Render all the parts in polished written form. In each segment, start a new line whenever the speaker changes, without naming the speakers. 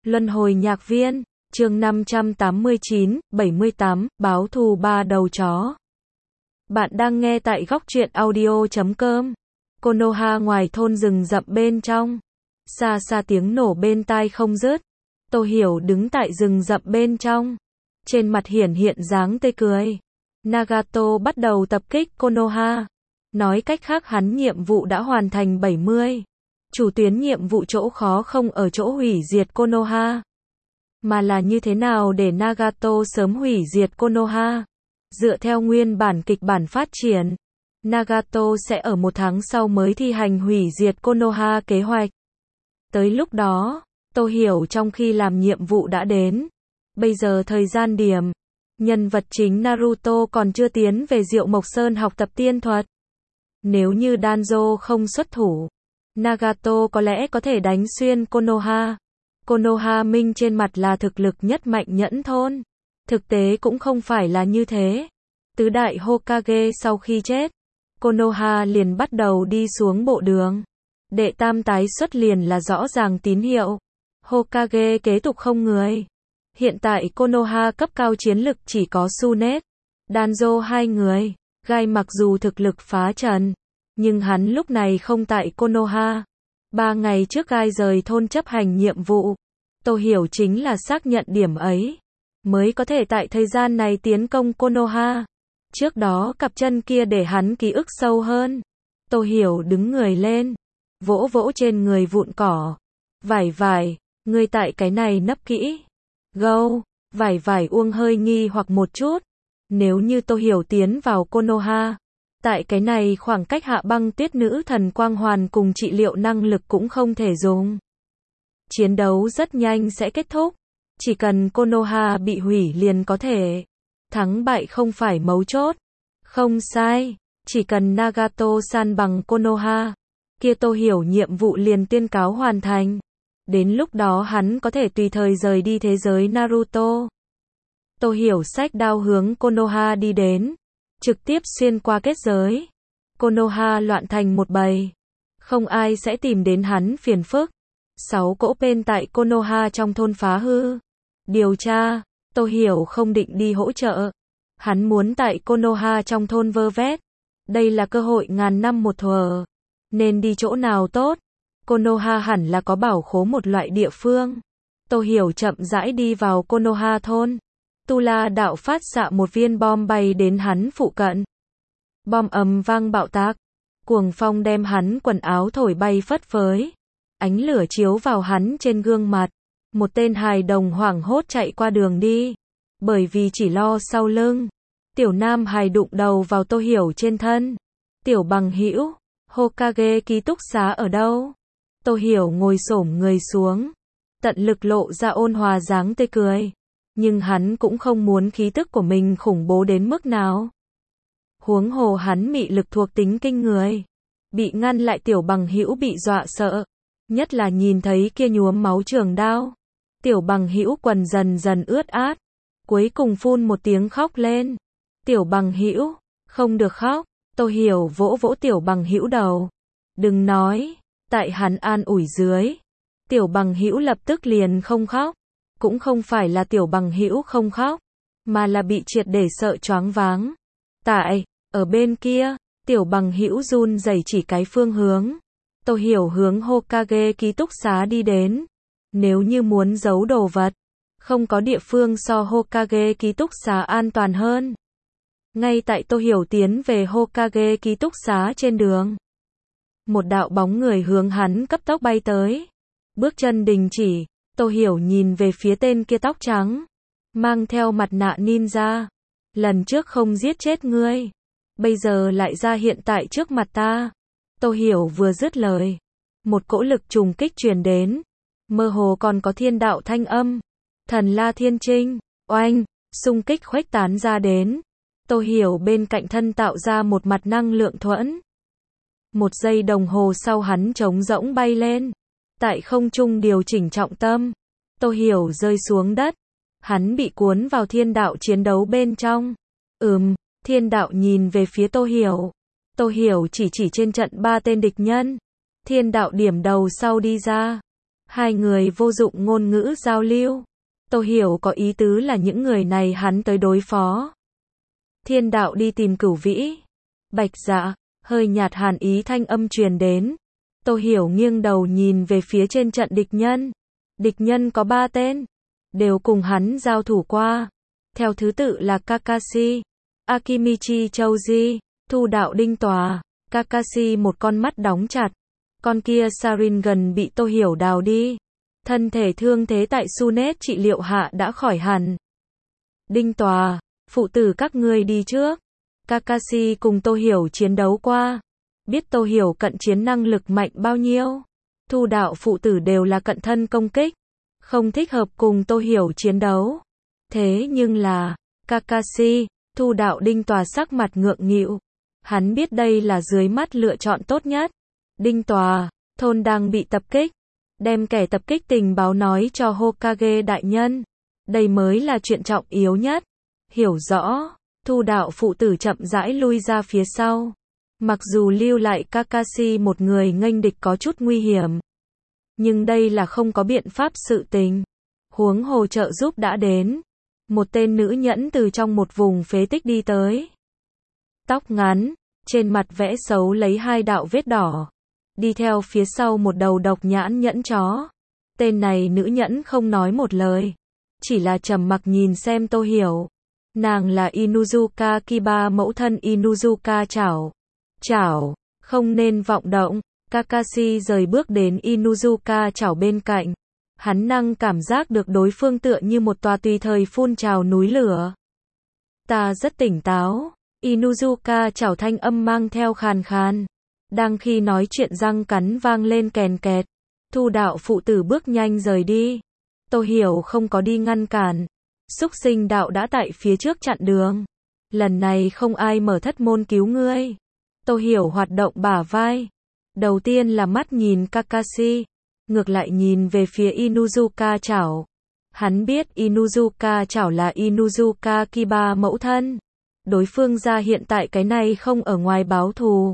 Luân hồi nhạc viên, chương 589, 78, báo thù ba đầu chó. Bạn đang nghe tại góc truyện audio.com. Konoha ngoài thôn rừng rậm bên trong. Xa xa tiếng nổ bên tai không dứt. Tô Hiểu đứng tại rừng rậm bên trong. Trên mặt hiển hiện dáng tươi cười. Nagato bắt đầu tập kích Konoha. Nói cách khác hắn nhiệm vụ đã hoàn thành 70. Chủ tuyến nhiệm vụ chỗ khó không ở chỗ hủy diệt Konoha, mà là như thế nào để Nagato sớm hủy diệt Konoha. Dựa theo nguyên bản kịch bản phát triển, Nagato sẽ ở 1 tháng sau mới thi hành hủy diệt Konoha kế hoạch. Tới lúc đó, Tô Hiểu trong khi làm nhiệm vụ đã đến. Bây giờ thời gian điểm, nhân vật chính Naruto còn chưa tiến về Diệu Mộc Sơn học tập tiên thuật. Nếu như Danzo không xuất thủ, Nagato có lẽ có thể đánh xuyên Konoha. Konoha Minh trên mặt là thực lực nhất mạnh nhẫn thôn. Thực tế cũng không phải là như thế. Tứ đại Hokage sau khi chết, Konoha liền bắt đầu đi xuống bộ đường. Đệ tam tái xuất liền là rõ ràng tín hiệu. Hokage kế tục không người. Hiện tại Konoha cấp cao chiến lực chỉ có Tsunade, Danzo 2 người. Gai mặc dù thực lực phá trần, nhưng hắn lúc này không tại Konoha. 3 ngày trước Gai rời thôn chấp hành nhiệm vụ. Tô Hiểu chính là xác nhận điểm ấy, mới có thể tại thời gian này tiến công Konoha. Trước đó cặp chân kia để hắn ký ức sâu hơn. Tô Hiểu đứng người lên, vỗ vỗ trên người vụn cỏ. Vải, ngươi tại cái này nấp kỹ. Gâu, vải uông hơi nghi hoặc một chút. Nếu như Tô Hiểu tiến vào Konoha, tại cái này khoảng cách Hạ Băng Tuyết nữ thần quang hoàn cùng trị liệu năng lực cũng không thể dùng. Chiến đấu rất nhanh sẽ kết thúc. Chỉ cần Konoha bị hủy liền có thể. Thắng bại không phải mấu chốt. Không sai. Chỉ cần Nagato san bằng Konoha, kia Tô Hiểu nhiệm vụ liền tuyên cáo hoàn thành. Đến lúc đó hắn có thể tùy thời rời đi thế giới Naruto. Tô Hiểu xách đao hướng Konoha đi đến. Trực tiếp xuyên qua kết giới. Konoha loạn thành một bầy. Không ai sẽ tìm đến hắn phiền phức. 6 cỗ pên tại Konoha trong thôn phá hư. Điều tra. Tô Hiểu không định đi hỗ trợ. Hắn muốn tại Konoha trong thôn vơ vét. Đây là cơ hội ngàn năm một thuở. Nên đi chỗ nào tốt? Konoha hẳn là có bảo khố một loại địa phương. Tô Hiểu chậm rãi đi vào Konoha thôn. Tu La đạo phát xạ một viên bom bay đến hắn phụ cận. Bom ầm vang bạo tạc. Cuồng phong đem hắn quần áo thổi bay phất phới. Ánh lửa chiếu vào hắn trên gương mặt. Một tên hài đồng hoảng hốt chạy qua đường đi. Bởi vì chỉ lo sau lưng. Tiểu nam hài đụng đầu vào Tô Hiểu trên thân. Tiểu bằng hữu, Hokage ký túc xá ở đâu? Tô Hiểu ngồi xổm người xuống. Tận lực lộ ra ôn hòa dáng tươi cười. Nhưng hắn cũng không muốn khí tức của mình khủng bố đến mức nào. Huống hồ hắn mị lực thuộc tính kinh người. Bị ngăn lại tiểu bằng hữu bị dọa sợ. Nhất là nhìn thấy kia nhuốm máu trường đao. Tiểu bằng hữu quần dần dần ướt át. Cuối cùng phun một tiếng khóc lên. Tiểu bằng hữu, không được khóc. Tô Hiểu vỗ vỗ tiểu bằng hữu đầu. Đừng nói. Tại hắn an ủi dưới, tiểu bằng hữu lập tức liền không khóc. Cũng không phải là tiểu bằng hữu không khóc, mà là bị triệt để sợ choáng váng. Tại, ở bên kia, tiểu bằng hữu run rẩy chỉ cái phương hướng. Tô Hiểu hướng Hokage ký túc xá đi đến. Nếu như muốn giấu đồ vật, không có địa phương so Hokage ký túc xá an toàn hơn. Ngay tại Tô Hiểu tiến về Hokage ký túc xá trên đường, một đạo bóng người hướng hắn cấp tốc bay tới. Bước chân đình chỉ. Tô Hiểu nhìn về phía tên kia tóc trắng, mang theo mặt nạ ninja. Lần trước không giết chết ngươi, bây giờ lại ra hiện tại trước mặt ta. Tô Hiểu vừa dứt lời, một cỗ lực trùng kích truyền đến. Mơ hồ còn có thiên đạo thanh âm. Thần La Thiên Trinh, oanh, xung kích khuếch tán ra đến. Tô Hiểu bên cạnh thân tạo ra một mặt năng lượng thuẫn. 1 giây đồng hồ sau hắn trống rỗng bay lên. Tại không trung điều chỉnh trọng tâm. Tô Hiểu rơi xuống đất. Hắn bị cuốn vào thiên đạo chiến đấu bên trong. Thiên đạo nhìn về phía Tô Hiểu. Tô Hiểu chỉ trên trận 3 tên địch nhân. Thiên đạo điểm đầu sau đi ra. Hai người vô dụng ngôn ngữ giao lưu. Tô Hiểu có ý tứ là những người này hắn tới đối phó. Thiên đạo đi tìm Cửu Vĩ. Bạch Dạ, hơi nhạt hàn ý thanh âm truyền đến. Tô Hiểu nghiêng đầu nhìn về phía trên trận địch nhân. Địch nhân có 3 tên, đều cùng hắn giao thủ qua. Theo thứ tự là Kakashi, Akimichi Choji, Thu Đạo Đinh Tòa. Kakashi một con mắt đóng chặt. Con kia Sharingan bị Tô Hiểu đào đi. Thân thể thương thế tại Sunet trị liệu hạ đã khỏi hẳn. Đinh Tòa, phụ tử các ngươi đi trước. Kakashi cùng Tô Hiểu chiến đấu qua. Biết Tô Hiểu cận chiến năng lực mạnh bao nhiêu. Thu Đạo phụ tử đều là cận thân công kích. Không thích hợp cùng Tô Hiểu chiến đấu. Thế nhưng là, Kakashi, Thu Đạo Đinh Tòa sắc mặt ngượng nghịu. Hắn biết đây là dưới mắt lựa chọn tốt nhất. Đinh Tòa, thôn đang bị tập kích. Đem kẻ tập kích tình báo nói cho Hokage đại nhân. Đây mới là chuyện trọng yếu nhất. Hiểu rõ, Thu Đạo phụ tử chậm rãi lui ra phía sau. Mặc dù lưu lại Kakashi một người nghênh địch có chút nguy hiểm. Nhưng đây là không có biện pháp sự tình. Huống hồ trợ giúp đã đến. Một tên nữ nhẫn từ trong một vùng phế tích đi tới. Tóc ngắn, trên mặt vẽ xấu lấy 2 đạo vết đỏ. Đi theo phía sau một đầu độc nhãn nhẫn chó. Tên này nữ nhẫn không nói một lời. Chỉ là trầm mặc nhìn xem Tô Hiểu. Nàng là Inuzuka Kiba mẫu thân Inuzuka Chảo. Chảo, không nên vọng động. Kakashi rời bước đến Inuzuka Chảo bên cạnh. Hắn năng cảm giác được đối phương tựa như một tòa tùy thời phun trào núi lửa. Ta rất tỉnh táo. Inuzuka Chảo thanh âm mang theo khàn khàn. Đang khi nói chuyện răng cắn vang lên kèn kẹt. Thu Đạo phụ tử bước nhanh rời đi. Tô Hiểu không có đi ngăn cản. Xúc Sinh đạo đã tại phía trước chặn đường. Lần này không ai mở thất môn cứu ngươi. Tô Hiểu hoạt động bả vai. Đầu tiên là mắt nhìn Kakashi. Ngược lại nhìn về phía Inuzuka Chảo. Hắn biết Inuzuka Chảo là Inuzuka Kiba mẫu thân. Đối phương ra hiện tại cái này không ở ngoài báo thù.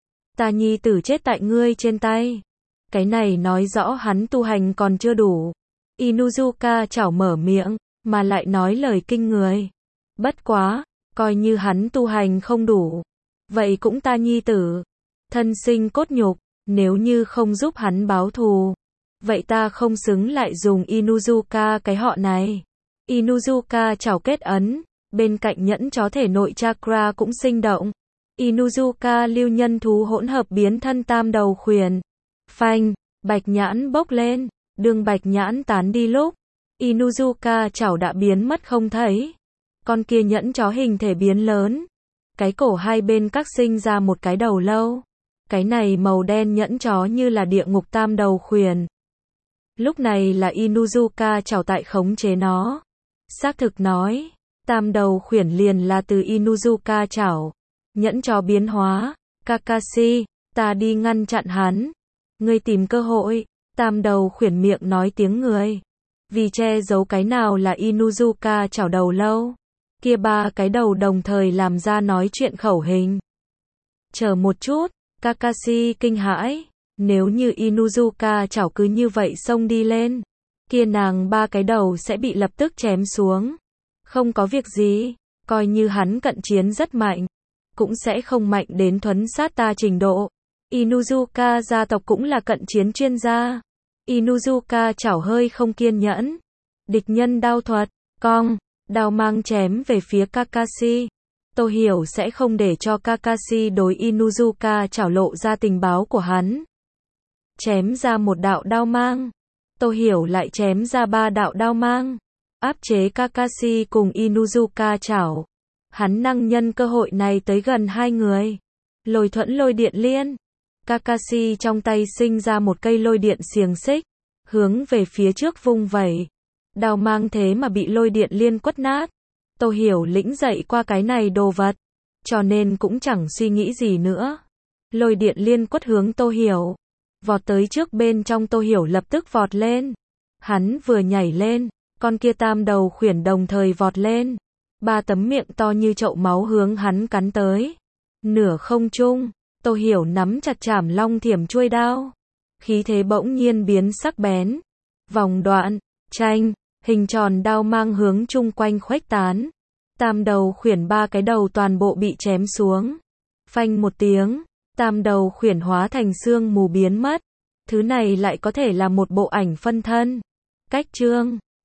Ta nhi tử chết tại ngươi trên tay. Cái này nói rõ hắn tu hành còn chưa đủ. Inuzuka Chảo mở miệng, mà lại nói lời kinh người. Bất quá, coi như hắn tu hành không đủ. Vậy cũng ta nhi tử. Thân sinh cốt nhục, nếu như không giúp hắn báo thù. Vậy ta không xứng lại dùng Inuzuka cái họ này. Inuzuka Chảo kết ấn, bên cạnh nhẫn chó thể nội chakra cũng sinh động. Inuzuka lưu nhân thú hỗn hợp biến thân tam đầu khuyển. Phanh, bạch nhãn bốc lên, đường bạch nhãn tán đi lúc. Inuzuka Chảo đã biến mất không thấy. Con kia nhẫn chó hình thể biến lớn. Cái cổ hai bên các sinh ra một cái đầu lâu. Cái này màu đen nhẫn chó như là địa ngục tam đầu khuyển. Lúc này là Inuzuka Chảo tại khống chế nó. Xác thực nói, tam đầu khuyển liền là từ Inuzuka Chảo. Nhẫn chó biến hóa, Kakashi, ta đi ngăn chặn hắn. Ngươi tìm cơ hội, tam đầu khuyển miệng nói tiếng người. Vì che giấu cái nào là Inuzuka Chảo đầu lâu. Kia 3 cái đầu đồng thời làm ra nói chuyện khẩu hình. Chờ một chút, Kakashi kinh hãi. Nếu như Inuzuka Chảo cứ như vậy xông đi lên. Kia nàng 3 cái đầu sẽ bị lập tức chém xuống. Không có việc gì, coi như hắn cận chiến rất mạnh. Cũng sẽ không mạnh đến thuấn sát ta trình độ. Inuzuka gia tộc cũng là cận chiến chuyên gia. Inuzuka Chảo hơi không kiên nhẫn. Địch nhân đao thuật, cong, đao mang chém về phía Kakashi. Tô Hiểu sẽ không để cho Kakashi đối Inuzuka Chảo lộ ra tình báo của hắn. Chém ra một đạo đao mang. Tô Hiểu lại chém ra 3 đạo đao mang. Áp chế Kakashi cùng Inuzuka Chảo. Hắn năng nhân cơ hội này tới gần hai người. Lôi thuẫn lôi điện liên. Kakashi trong tay sinh ra một cây lôi điện xiềng xích. Hướng về phía trước vung vẩy. Đao mang thế mà bị lôi điện liên quất nát. Tô Hiểu lĩnh dậy qua cái này đồ vật. Cho nên cũng chẳng suy nghĩ gì nữa. Lôi điện liên quất hướng Tô Hiểu. Vọt tới trước bên trong Tô Hiểu lập tức vọt lên. Hắn vừa nhảy lên. Con kia tam đầu khuyển đồng thời vọt lên. 3 tấm miệng to như chậu máu hướng hắn cắn tới. Nửa không trung, Tô Hiểu nắm chặt chảm long thiểm chuôi đao. khí thế bỗng nhiên biến sắc bén. Vòng đoạn, tranh, hình tròn đao mang hướng chung quanh khuếch tán. Tam đầu khuyển 3 cái đầu toàn bộ bị chém xuống. Phanh một tiếng, tam đầu khuyển hóa thành sương mù biến mất. Thứ này lại có thể là một bộ ảnh phân thân. Cách chương